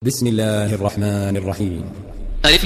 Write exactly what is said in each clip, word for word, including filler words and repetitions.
بسم الله الرحمن الرحيم. ألف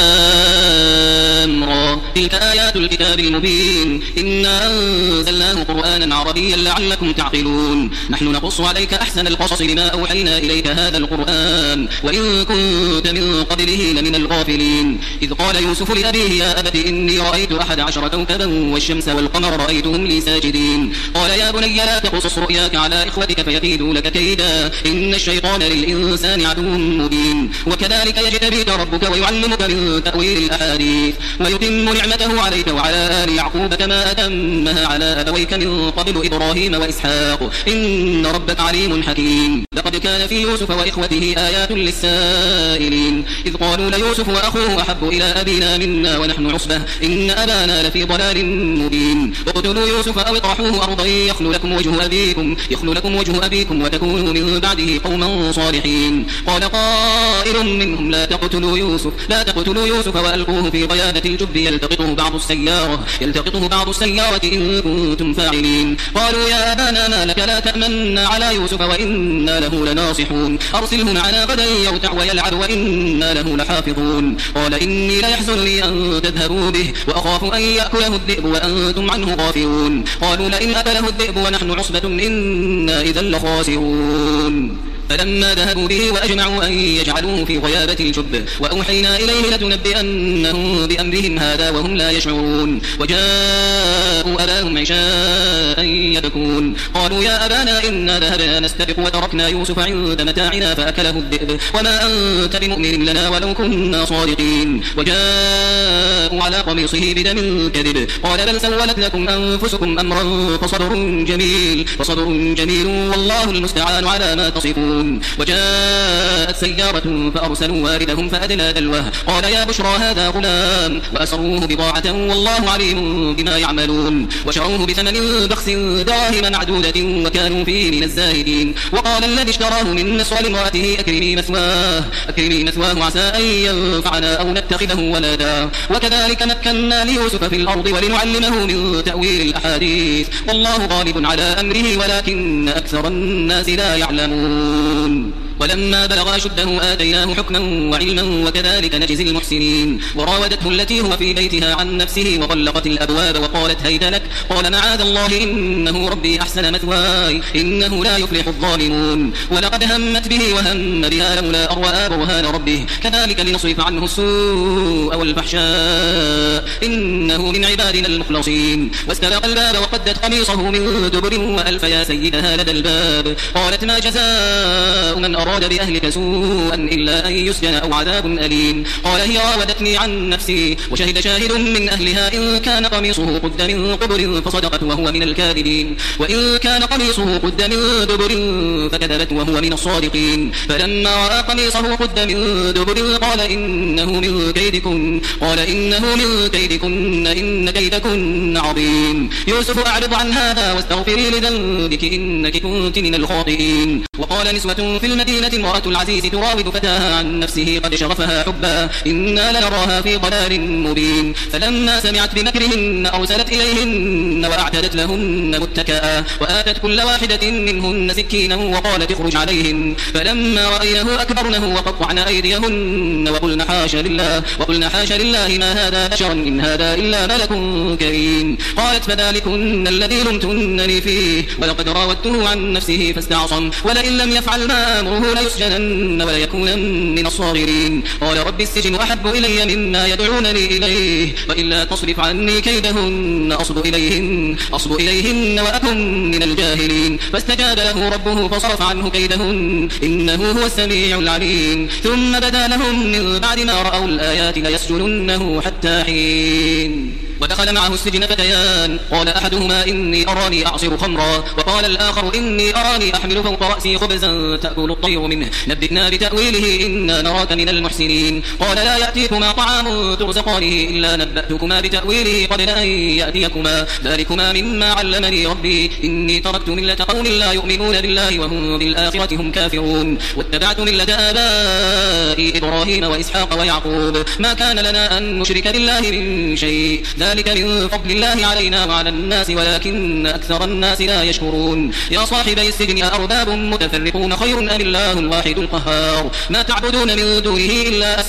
لام را تلك آيات الكتاب المبين إنا أنزلناه قرآنا عربيا لعلكم تعقلون نحن نقص عليك أحسن القصص بما أوحينا إليك هذا القرآن وإن كنت من قبله لمن الغافلين إذ قال يوسف لأبيه يا أبت إني رأيت أحد عشر كوكبا والشمس والقمر رأيتهم لي ساجدين قال يا بني لا تقصص رؤياك على إخوتك فيكيدوا لك كيدا إن الشيطان للإنسان عدو مبين وكذلك يجتبيك ربك ويعلمك من تأويل الأحاديث ويتم نعمته عليك وعلى آل يعقوب كما أتمها على أبويك من قبل إبراهيم وإسحاق إن ربك عليم حكيم لقد كان في يوسف وإخوته آيات للسائلين إذ قالوا ليوسف وأخوه أحب إلى أبينا منا ونحن عصبة إن أبانا لفي ضلال مبين اقتلوا يوسف أو اطرحوه أرضا يخل لكم وجه أبيكم يخل لكم وجه أبيكم وتكونوا من بعده قوما صالحين قال قائل منهم لا تقتلوا يوسف لا تقتلوا يوسف وألقوه في غيابة الجب يلتقطه بعض السيارة يلتقطه بعض السيارة إن كنتم فاعلين قالوا يا أبانا ما لك لا تأمنا على يوسف وإنا له لناصحون أرسله معنا غدا يرتع ويلعب وإنا له لحافظون قال إني ليحزنني أن تذهبوا به وأخاف أن يأكله الذئب وأنتم عنه غافلون قالوا لئن أكله الذئب ونحن عصبة إنا إذا لخاسرون فلما ذهبوا به وأجمعوا أن يجعلوه في غيابة الجب وأوحينا إليه لتنبئنهم بأمرهم هذا وهم لا يشعرون وجاءوا أباهم عشاء يبكون قالوا يا أبانا إنا ذهبنا نستبق وتركنا يوسف عند متاعنا فأكله الذئب وما أنت بمؤمن لنا ولو كنا صادقين وجاءوا على قميصه بدم كذب قال بل سولت لكم أنفسكم أمرا فصبر جميل فصبر جميل والله المستعان على ما تصفون وجاءت سيارة فأرسلوا واردهم فأدلى دلوه قال يا بشرى هذا غلام وأسروه بضاعة والله عليم بما يعملون وشروه بثمن بخس دراهم معدودة وكانوا فيه من الزاهدين وقال الذي اشتراه من مصر لامرأته أكرمي مثواه أكرمي مثواه عسى أن ينفعنا أو نتخذه ولدا وكذلك مكنا ليوسف في الأرض ولنعلمه من تأويل الأحاديث والله غالب على أمره ولكن أكثر الناس لا يعلمون ولما بلغ أشده آتيناه حكما وعلما وكذلك نجزي المحسنين وراودته التي هو في بيتها عن نفسه وغلقت الأبواب وقالت هيت لك قال معاذ الله إنه ربي أحسن مثواي إنه لا يفلح الظالمون ولقد همت به وهم بها لولا أن رأى برهان ربه كذلك لنصرف عنه السوء والفحشاء إنه من عبادنا المخلصين واستبق الباب وقدت قميصه من دبر وألف يا سيدها لدى الباب قالت ما جزاء من أراد بأهلك سوءا إلا أن يسجن أو عذاب أليم قال هي راودتني عن نفسي وشهد شاهد من أهلها إن كان قميصه قد من قبر فصدقت وهو من الكاذبين وإن كان قميصه قد من دبر فكذبت وهو من الصادقين فلما رأى قميصه قد من دبر قال إنه من كيدكن قال إنه من كيدكن إن كيدكن عظيم يوسف أعرض عن هذا واستغفري لذنبك إنك كنت من الخاطئين وقال نسوة في المدينة امرأة العزيز تراود فتاها عن نفسه قد شغفها حبا إنا لنراها في ضلال مبين فلما سمعت بمكرهن أرسلت إليهن وأعتدت لهن متكئا وآتت كل واحدة منهن سكينا وقالت اخرج عليهن فلما رأينه أكبرنه وقطعن أيديهن وقلن حاش لله وقلن حاش لله ما هذا بشرا إن هذا إلا ملك كريم قالت فذلكن الذي لمتنني فيه ولقد راودته عن نفسه فاستعصم ولئن لم يفعل ما أمره ليسجنن وليكونن من الصاغرين قال رب السجن أحب إلي مما يدعونني إليه وإلا تصرف عني كيدهن أصب إليهن, أصب إليهن وأكن من الجاهلين فاستجاب له ربه فصرف عنه كيدهن إنه هو السميع العليم ثم بدا لهم من بعد ما رأوا الآيات ليسجننه حتى حين ودخل معه السجن فتيان قال أحدهما إني أراني أعصر خمرا وقال الآخر إني أراني أحمل فوق رأسي خبزا تأكل الطير منه نبئنا بتأويله إنا نراك من المحسنين قال لا يأتيكما طعام ترزقانه إلا نبأتكما بتأويله قبل أن يأتيكما ذلكما مما علمني ربي إني تركت ملة قوم لا يؤمنون بالله وهم بالآخرة هم كافرون واتبعت ملة آبائي إبراهيم وإسحاق ويعقوب ما كان لنا أن نشرك بالله من شيء ذلك من فضل الله علينا وعلى الناس ولكن أكثر الناس لا يشكرون يا صاحبي السجن أأرباب متفرقون خير أم الله الواحد القهار ما تعبدون من دونه إلا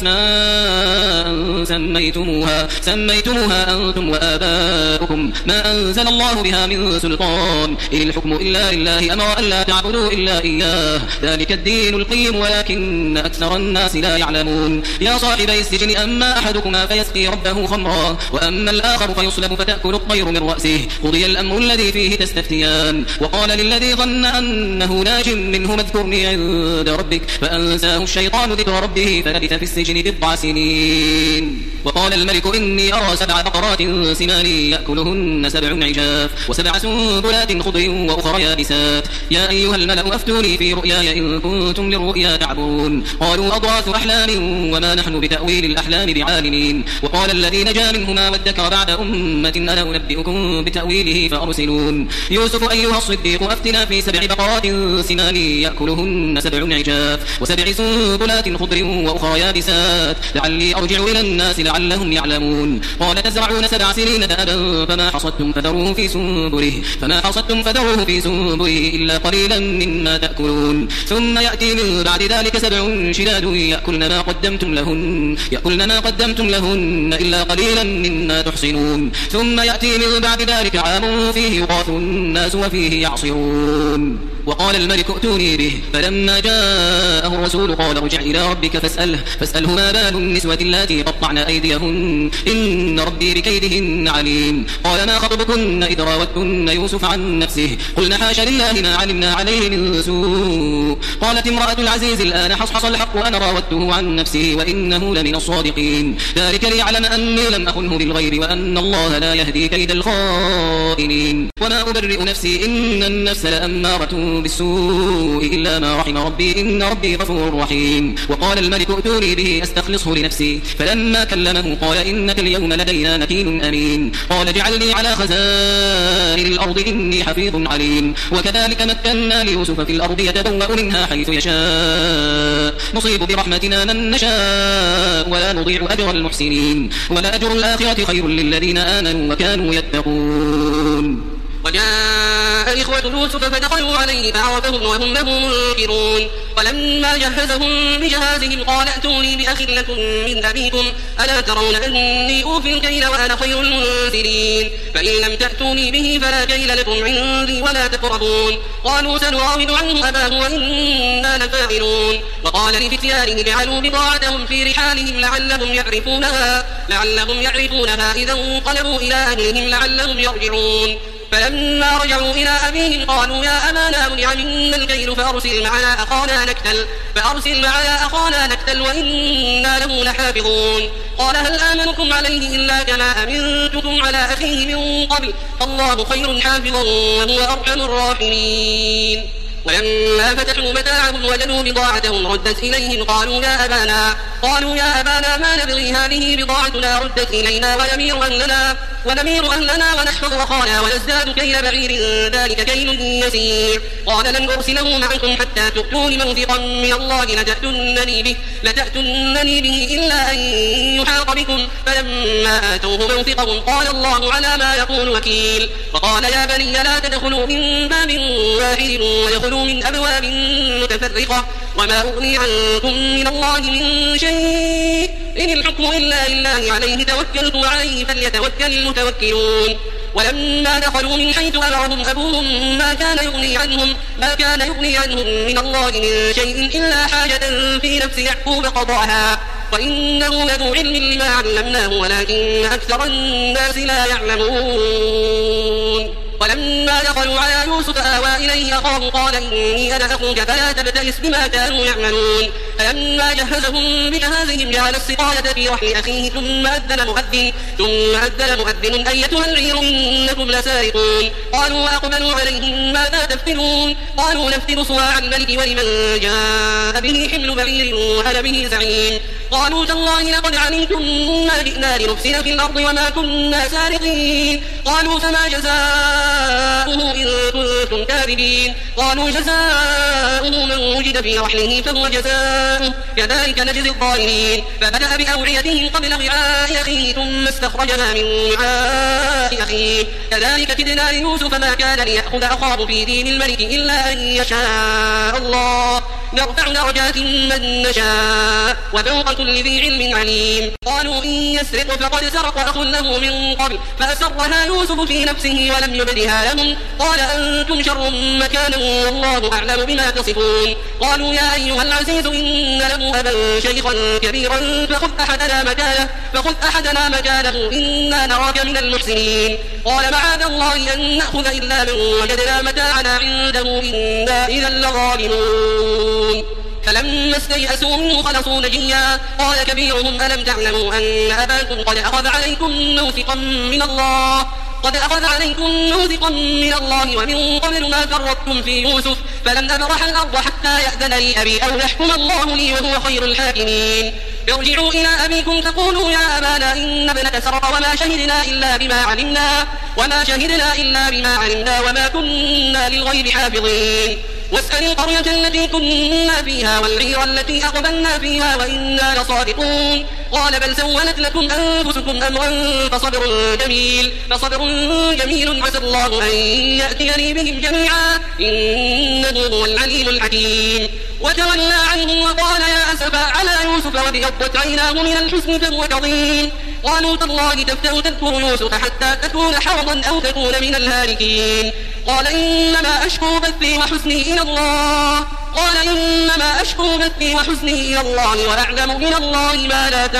أسماء سميتموها سميتموها أنتم وآباؤكم ما أنزل الله بها من سلطان إن الحكم إلا لله أمر ألا تعبدوا إلا إياه ذلك الدين القيم ولكن أكثر الناس لا يعلمون يا صاحبي السجن أما أحدكما فيسقي ربه خمرا وأما الآخر فيصلب فتأكل الطير من رأسه قضي الأمر الذي فيه تستفتيان وقال للذي ظن أنه ناج منه اذكرني عند ربك فأنساه الشيطان ذكر ربه فلبث في السجن بضع سنين وقال الملك إني أرى سبع بقرات سمان يأكلهن سبع عجاف وسبع سنبلات خضر وأخرى يابسات يا أيها الملأ أفتوني في رؤياي إن كنتم للرؤيا تعبرون قالوا أضغاث أحلام وما نحن بتأويل الأحلام بعالمين وقال الذي نجا منهما وادكر بعد أمة أنا أنبئكم بتأويله فأرسلون يوسف أيها الصديق أفتنا في سبع بقرات سمان يأكلهن سبع عجاف وسبع سنبلات خضر وأخرى يابسات لعلي أرجع إلى الناس لعلهم يعلمون قال تزرعون سبع سنين دأبا فما حصدتم فذروه في سنبله فما حصدتم فذروه في سنبله إلا قليلا مما تأكلون ثم يأتي من بعد ذلك سبع شداد يأكلن ما قدمتم لهن يأكلن ما قدمتم لهن إلا قليلا مما تحصنون ثم يأتي من بعد ذلك عام فيه يغاث الناس وفيه يعصرون وقال الملك ائتوني به فلما جاءه الرسول قال ارجع إلى ربك فاسأله فاسأله ما بال النسوة اللاتي قطعن أيديهن إن ربي بكيدهن عليم قال ما خطبكن إذ راوتن يوسف عن نفسه قلنا حاش لله ما علمنا عليه من سوء قالت امرأة العزيز الآن حصحص الحق وأنا راودته عن نفسه وإنه لمن الصادقين ذلك ليعلم أني لم أخنه بالغير وأن الله لا يهدي كيد الخائنين وما أبرئ نفسي إن النفس لأمارة بالسوء إلا ما رحم ربي إن ربي غفور رحيم وقال الملك ائتوني به أستخلصه لنفسي فلما كلمه قال إنك اليوم لدينا مكين أمين قال اجعلني على خزائن الأرض إني حفيظ عليم وكذلك مكنا ليوسف في الأرض يتبوأ منها حيث يشاء نصيب برحمتنا من نشاء ولا نضيع أجر المحسنين ولأجر الآخرة خير للذين آمنوا وكانوا يتقون وجاء إخوة يوسف فدخلوا عليه فعرفهم وهم له منكرون ولما جهزهم بجهازهم قال ائتوني بأخ لكم من أبيكم ألا ترون أني أوفي الكيل وأنا خير المنزلين فإن لم تأتوني به فلا كيل لكم عندي ولا تقربون قالوا سنراود عنه أباه وإنا لفاعلون وقال لفتيانه جعلوا بضاعتهم في رحالهم لعلهم يعرفونها لعلهم يعرفونها إذا انقلبوا إلى أهلهم لعلهم يرجعون فلما رجعوا إلى أبيهم قالوا يا أبانا منع منا الكيل فأرسل معنا أخانا نكتل فأرسل معنا أخانا نكتل وإنا له لحافظون قال هل آمنكم عليه إلا كما أمنتكم على أخيه من قبل الله خير حافظا وهو أرحم الراحمين ولما فتحوا متاعهم وجدوا بضاعتهم ردت إليهم قالوا يا أبانا قالوا يا أبانا ما نبغي هذه بضاعتنا ردت إلينا ونمير أهلنا ونمير أهلنا ونحفظ أخانا ونزداد كيل بعير ذلك كيل يسير قال لن أرسله معكم حتى تؤتون موثقا من الله لتأتونني به لتأتونني به إلا أن يحاط بكم فلما آتوه موثقهم قال الله على ما يقول وكيل وقال يا بني لا تدخلوا من باب واحد ويدخلوا من أبواب متفرقة وما أغني عنكم من الله من شيء إن الحكم إلا لله عليه توكلت وعليه فليتوكل المتوكلون ولما دخلوا من حيث أمرهم أبوهم ما كان يغني عنهم ما كان يغني عنهم من الله من شيء إلا حاجة في نفس يعقوب قضاها وإنه لذو علم لما علمناه ولكن أكثر الناس لا يعلمون ولما دخلوا على يوسف آوى إليه أخاه قال إني أنا أخوك فلا تبتئس بما كانوا يعملون فلما جهزهم بجهازهم جعل السقاية في رحل أخيه ثم أذن مؤذن ثم أذن مؤذن أيتها العير إنكم لسارقون قالوا وأقبلوا عليهم ماذا تفتنون قالوا نفتن صواع الملك ولمن جاء به حمل بعير وأنا به زعيم قالوا تالله لقد علمتم ما جئنا لنفسد في الأرض وما كنا سارقين قالوا فما جزاؤه إن كنتم كاذبين قالوا جزاؤه من وجد في رحله فهو جزاؤه جاءوا كذلك نجزي الظالمين. فبدأ بأوعيتهم قبل وعاء أخيه ثم استخرجها من وعاء أخيه كذلك كدنا ليوسف ما كان ليأخذ أخاه في دين الملك إلا أن يشاء الله نرفع درجات من نشاء وفوق كل ذي علم عليم. قالوا إن يسرق فقد سرق أخ له من قبل فأسرها يوسف في نفسه ولم يبدها لهم قال أنتم شر مكانا والله أعلم بما تصفون. قالوا يا أيها العزيز إن له أبا شيخا كبيرا فخذ أحدنا مكانه فخذ أحدنا مكانه إنا نراك من المحسنين. قال معاذ الله أن نأخذ إلا من وجدنا متاعنا عنده إنا إذا لظالمون. فلما استيأسوا منه خلصوا نجيا قال كبيرهم ألم تعلموا أن أباكم قد أخذ عليكم موثقا من الله قد أخذ عليكم موثقا من الله ومن قبل ما فرطتم في يوسف فلن أبرح الأرض حتى يأذن لي أبي أو يحكم الله لي وهو خير الحاكمين. ارجعوا إلى أبيكم تقولوا يا أبانا إن ابنك سرق وما شهدنا إلا بما علمنا وما شهدنا إلا بما علمنا وما كنا للغيب حافظين. واسأل القرية التي كنا فيها والعير التي أقبلنا فيها وإنا لصادقون. قال بل سولت لكم أنفسكم أمرا فصبر جميل فصبر جميل عسى الله أن يأتيني بهم جميعا إنه هو العليم الحكيم. وتولى عنهم وقال يا أسفا على يوسف وابيضت عيناه من الحزن فهو كظيم. قالوا تالله تفتأ تذكر يوسف حتى تكون حرضا أو تكون من الهالكين. قال إنما أشكو بثي وحزني إلى الله قال إنما أشكو بثي وحزني إلى الله وأعلم من الله ما لا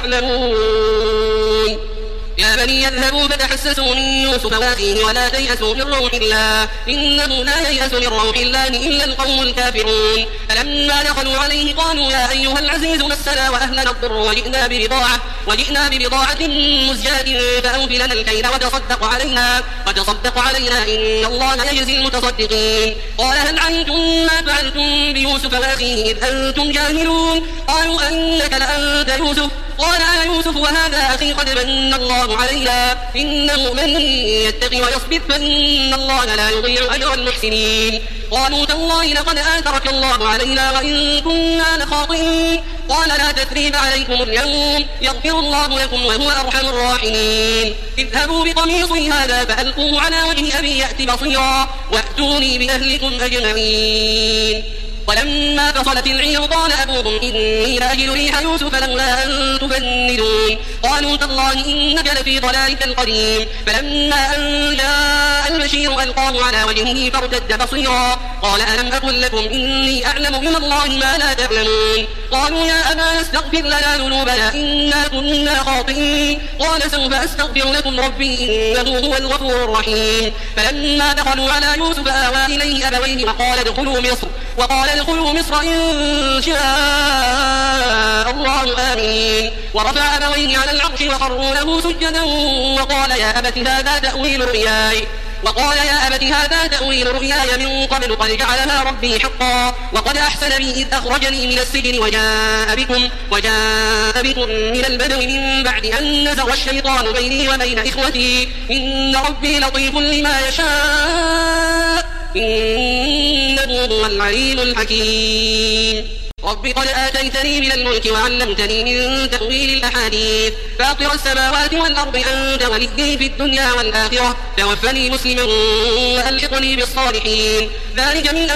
تعلمون. يا بني يذهبوا فتحسسوا من يوسف وأخيه ولا تيأسوا من روح الله إنه لا ييأس من روح الله إلا القوم الكافرون. فلما دخلوا عليه قالوا يا أيها العزيز مسنا وأهلنا الضر وجئنا ببضاعة وجئنا ببضاعة مزجاة فأوف لنا الكيل وتصدق علينا وتصدق علينا إن الله يجزي المتصدقين. قال هل علمتم ما فعلتم بيوسف وأخيه إذ أنتم جاهلون. قالوا أنك لأنت يوسف قال أنا يوسف وهذا أخي قد من الله علينا إنه من يتقي ويصبر فإن الله لا يضيع أجر المحسنين. قالوا تالله لقد آثرك الله علينا وإن كنا لخاطئين. قال لا تثريب عليكم اليوم يغفر الله لكم وهو أرحم الراحمين. اذهبوا بقميصي هذا فألقوه على وجه أبي يأت بصيرا وأتوني بأهلكم أجمعين. ولما فصلت العير قال أبوهم إني لأجد ريح يوسف لولا أن تفندون. قالوا تالله إنك لفي ضلالك القديم. فلما أن جاء البشير ألقاه على وجهه فارتد بصيرا قال ألم أقل لكم إني أعلم من الله ما لا تعلمون. قالوا يا أبانا استغفر لنا ذنوبنا إنا كنا خاطئين. قال سوف أستغفر لكم ربي إنه هو الغفور الرحيم. فلما دخلوا على يوسف آوى إليه أبويه وقال ادخلوا مصر وقال ادخلوا مصر إن شاء الله آمين. ورفع أبويه على العرش وخروا له سجدا وقال يا أبت هذا تأويل رؤياي وقال يا أبت هذا تأويل رؤياي من قبل قد جعلها ربي حقا وقد أحسن بي إذ أخرجني من السجن وجاء بكم وجاء بكم من البدو من بعد أن نزغ الشيطان بيني وبين إخوتي إن ربي لطيف لما يشاء إنه هو العليم الحكيم. رب قد آتيتني من الملك وعلمتني من تأويل الأحاديث فاطر السماوات والأرض أنت ولي في الدنيا والآخرة توفني مسلما وألحقني بالصالحين. ذلك من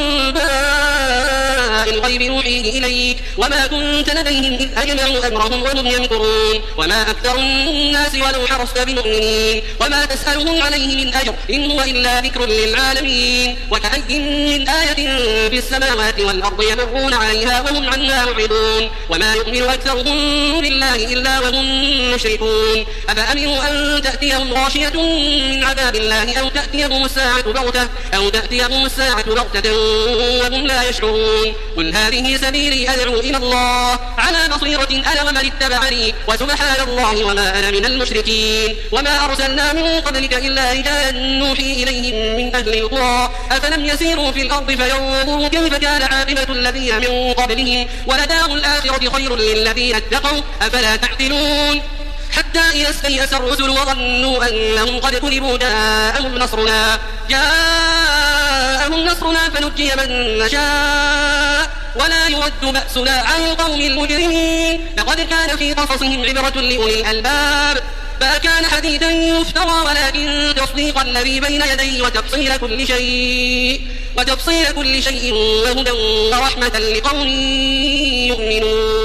أنباء الغيب نوحيه إليك وما كنت لديهم إذ أجمعوا أمرهم وهم يمكرون. وما أكثر الناس ولو حرصت بمؤمنين وما تسألهم عليه من أجر إن هو إلا ذكر للعالمين. وكأي من آية في السماوات والأرض يمرون عليها وهم عنها معرضون وما يؤمن أكثرهم بالله إلا وهم مشركون. أفأمنوا أن تأتيهم غاشية من عذاب الله أو تأتيهم الساعة بغتة أو تأتيهم الساعة بغتة وهم لا يشعرون. قل هذه سبيلي أدعو إلى الله على بصيرة أنا ومن اتبعني وسبحان الله وما أنا من المشركين. وما أرسلنا من قبلك إلا رجالا نوحي إليهم من أهل القرى أفلم يسيروا في الأرض فينظروا كيف كان عاقبة الذين من قبلهم ولدار الآخرة خير للذين اتقوا أفلا تعقلون. حتى إذا استيأس الرسل وظنوا أنهم قد كذبوا جاءهم نصرنا جاءهم نصرنا فنجي من نشاء ولا يرد بأسنا عن القوم المجرمين لقد كان في قصصهم عبرة لأولي الألباب ما كان حديثا يفترى ولكن تصديق الذي بين يديه وتفصيل كل شيء وتفصيل كل شيء وهدى ورحمة لقوم يؤمنون.